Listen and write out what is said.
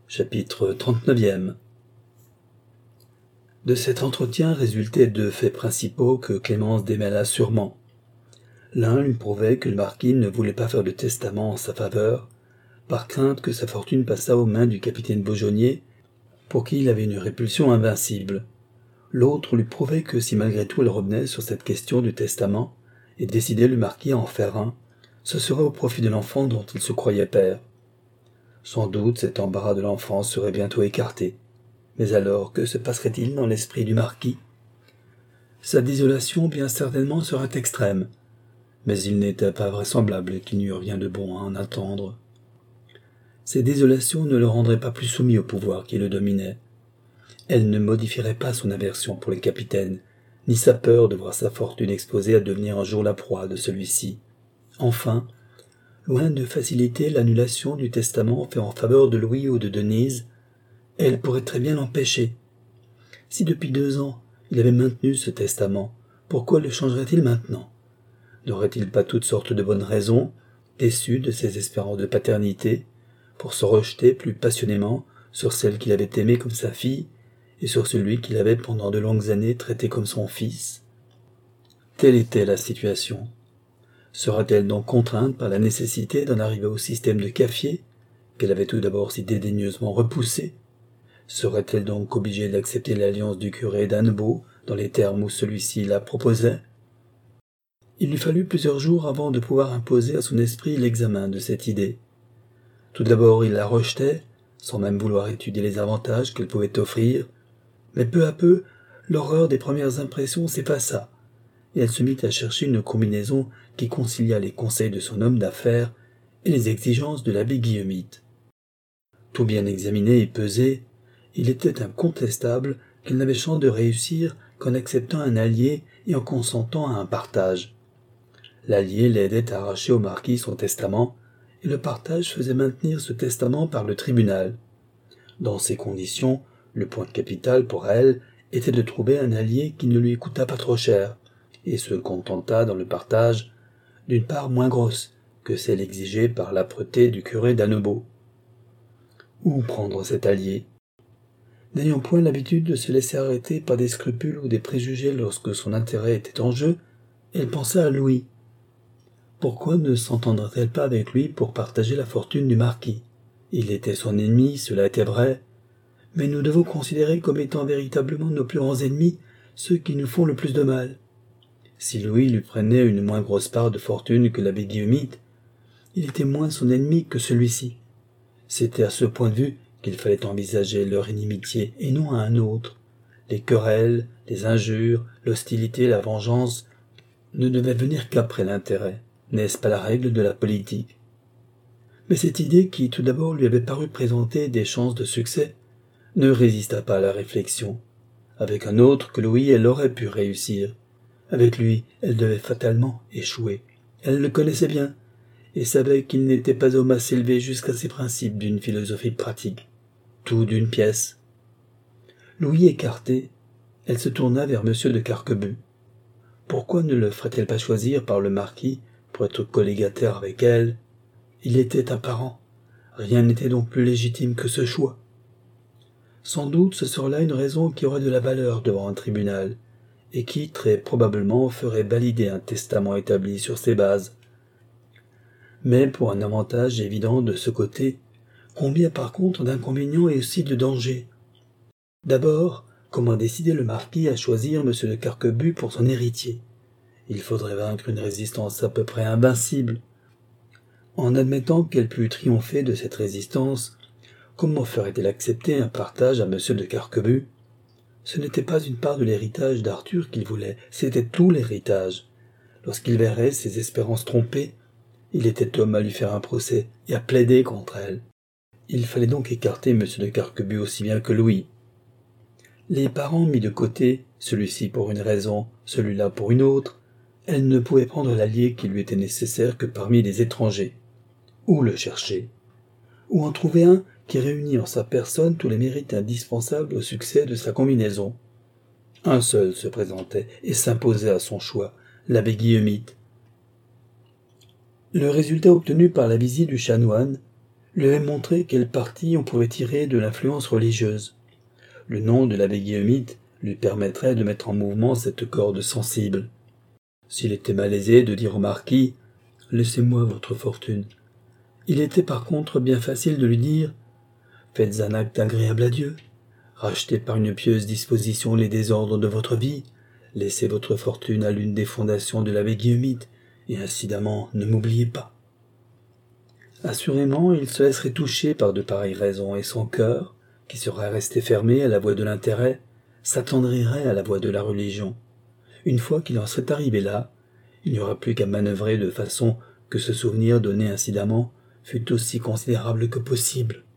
Chapitre 39e. De cet entretien résultaient deux faits principaux que Clémence démêla sûrement. L'un lui prouvait que le marquis ne voulait pas faire de testament en sa faveur, par crainte que sa fortune passât aux mains du capitaine Beaujonnier, pour qui il avait une répulsion invincible. L'autre lui prouvait que si malgré tout elle revenait sur cette question du testament, et décidait le marquis à en faire un, ce serait au profit de l'enfant dont il se croyait père. Sans doute cet embarras de l'enfant serait bientôt écarté. Mais alors, que se passerait-il dans l'esprit du marquis? Sa désolation bien certainement serait extrême, mais il n'était pas vraisemblable qu'il n'y eût rien de bon à en attendre. Ces désolations ne le rendraient pas plus soumis au pouvoir qui le dominait. Elles ne modifieraient pas son aversion pour le capitaine, ni sa peur de voir sa fortune exposée à devenir un jour la proie de celui-ci. Enfin, loin de faciliter l'annulation du testament fait en faveur de Louis ou de Denise, elle pourrait très bien l'empêcher. Si depuis 2 ans il avait maintenu ce testament, pourquoi le changerait-il maintenant? N'aurait-il pas toutes sortes de bonnes raisons, déçu de ses espérances de paternité, pour se rejeter plus passionnément sur celle qu'il avait aimée comme sa fille, et sur celui qu'il avait pendant de longues années traité comme son fils? Telle était la situation. Sera-t-elle donc contrainte par la nécessité d'en arriver au système de Caffier, qu'elle avait tout d'abord si dédaigneusement repoussé? Serait-elle donc obligée d'accepter l'alliance du curé d'Annebault dans les termes où celui-ci la proposait? Il lui fallut plusieurs jours avant de pouvoir imposer à son esprit l'examen de cette idée. Tout d'abord il la rejetait, sans même vouloir étudier les avantages qu'elle pouvait offrir, mais peu à peu l'horreur des premières impressions s'effaça, et elle se mit à chercher une combinaison qui concilia les conseils de son homme d'affaires et les exigences de l'abbé Guillemite. Tout bien examiné et pesé, il était incontestable qu'elle n'avait chance de réussir qu'en acceptant un allié et en consentant à un partage. L'allié l'aidait à arracher au marquis son testament, et le partage faisait maintenir ce testament par le tribunal. Dans ces conditions, le point capital pour elle était de trouver un allié qui ne lui coûtât pas trop cher, et se contentât dans le partage d'une part moins grosse que celle exigée par l'âpreté du curé d'Annebault. Où prendre cet allié? N'ayant point l'habitude de se laisser arrêter par des scrupules ou des préjugés lorsque son intérêt était en jeu, elle pensa à Louis. Pourquoi ne s'entendrait-elle pas avec lui pour partager la fortune du marquis? Il était son ennemi, cela était vrai, mais nous devons considérer comme étant véritablement nos plus grands ennemis ceux qui nous font le plus de mal. Si Louis lui prenait une moins grosse part de fortune que l'abbé Guillemite, il était moins son ennemi que celui-ci. C'était à ce point de vue qu'il fallait envisager leur inimitié, et non à un autre. Les querelles, les injures, l'hostilité, la vengeance ne devaient venir qu'après l'intérêt. N'est-ce pas la règle de la politique? Mais cette idée qui tout d'abord lui avait paru présenter des chances de succès ne résista pas à la réflexion. Avec un autre que Louis, elle aurait pu réussir. Avec lui, elle devait fatalement échouer. Elle le connaissait bien, et savait qu'il n'était pas homme à s'élever jusqu'à ces principes d'une philosophie pratique. Tout d'une pièce. Louis écarté, elle se tourna vers M. de Carquebus. Pourquoi ne le ferait-elle pas choisir par le marquis pour être collégataire avec elle? Il était un parent. Rien n'était donc plus légitime que ce choix. Sans doute ce serait là une raison qui aurait de la valeur devant un tribunal, et qui, très probablement, ferait valider un testament établi sur ces bases. Mais pour un avantage évident de ce côté, combien par contre d'inconvénients et aussi de dangers? D'abord, comment décider le marquis à choisir M. de Carquebus pour son héritier? Il faudrait vaincre une résistance à peu près invincible. En admettant qu'elle pût triompher de cette résistance, comment ferait-elle accepter un partage à M. de Carquebus? Ce n'était pas une part de l'héritage d'Arthur qu'il voulait, c'était tout l'héritage. Lorsqu'il verrait ses espérances trompées, il était homme à lui faire un procès et à plaider contre elle. Il fallait donc écarter M. de Carquebus aussi bien que Louis. Les parents mis de côté, celui-ci pour une raison, celui-là pour une autre, elle ne pouvait prendre l'allié qui lui était nécessaire que parmi les étrangers. Où le chercher? Où en trouver un qui réunit en sa personne tous les mérites indispensables au succès de sa combinaison? Un seul se présentait et s'imposait à son choix, l'abbé Guillemite. Le résultat obtenu par la visite du chanoine, lui avait montré quel parti on pouvait tirer de l'influence religieuse. Le nom de l'abbé Guillemite lui permettrait de mettre en mouvement cette corde sensible. S'il était malaisé de dire au marquis « Laissez-moi votre fortune », il était par contre bien facile de lui dire « Faites un acte agréable à Dieu, rachetez par une pieuse disposition les désordres de votre vie, laissez votre fortune à l'une des fondations de l'abbé Guillemite, et incidemment ne m'oubliez pas. » Assurément, il se laisserait toucher par de pareilles raisons, et son cœur, qui serait resté fermé à la voie de l'intérêt, s'attendrirait à la voie de la religion. Une fois qu'il en serait arrivé là, il n'y aura plus qu'à manœuvrer de façon que ce souvenir donné incidemment fût aussi considérable que possible.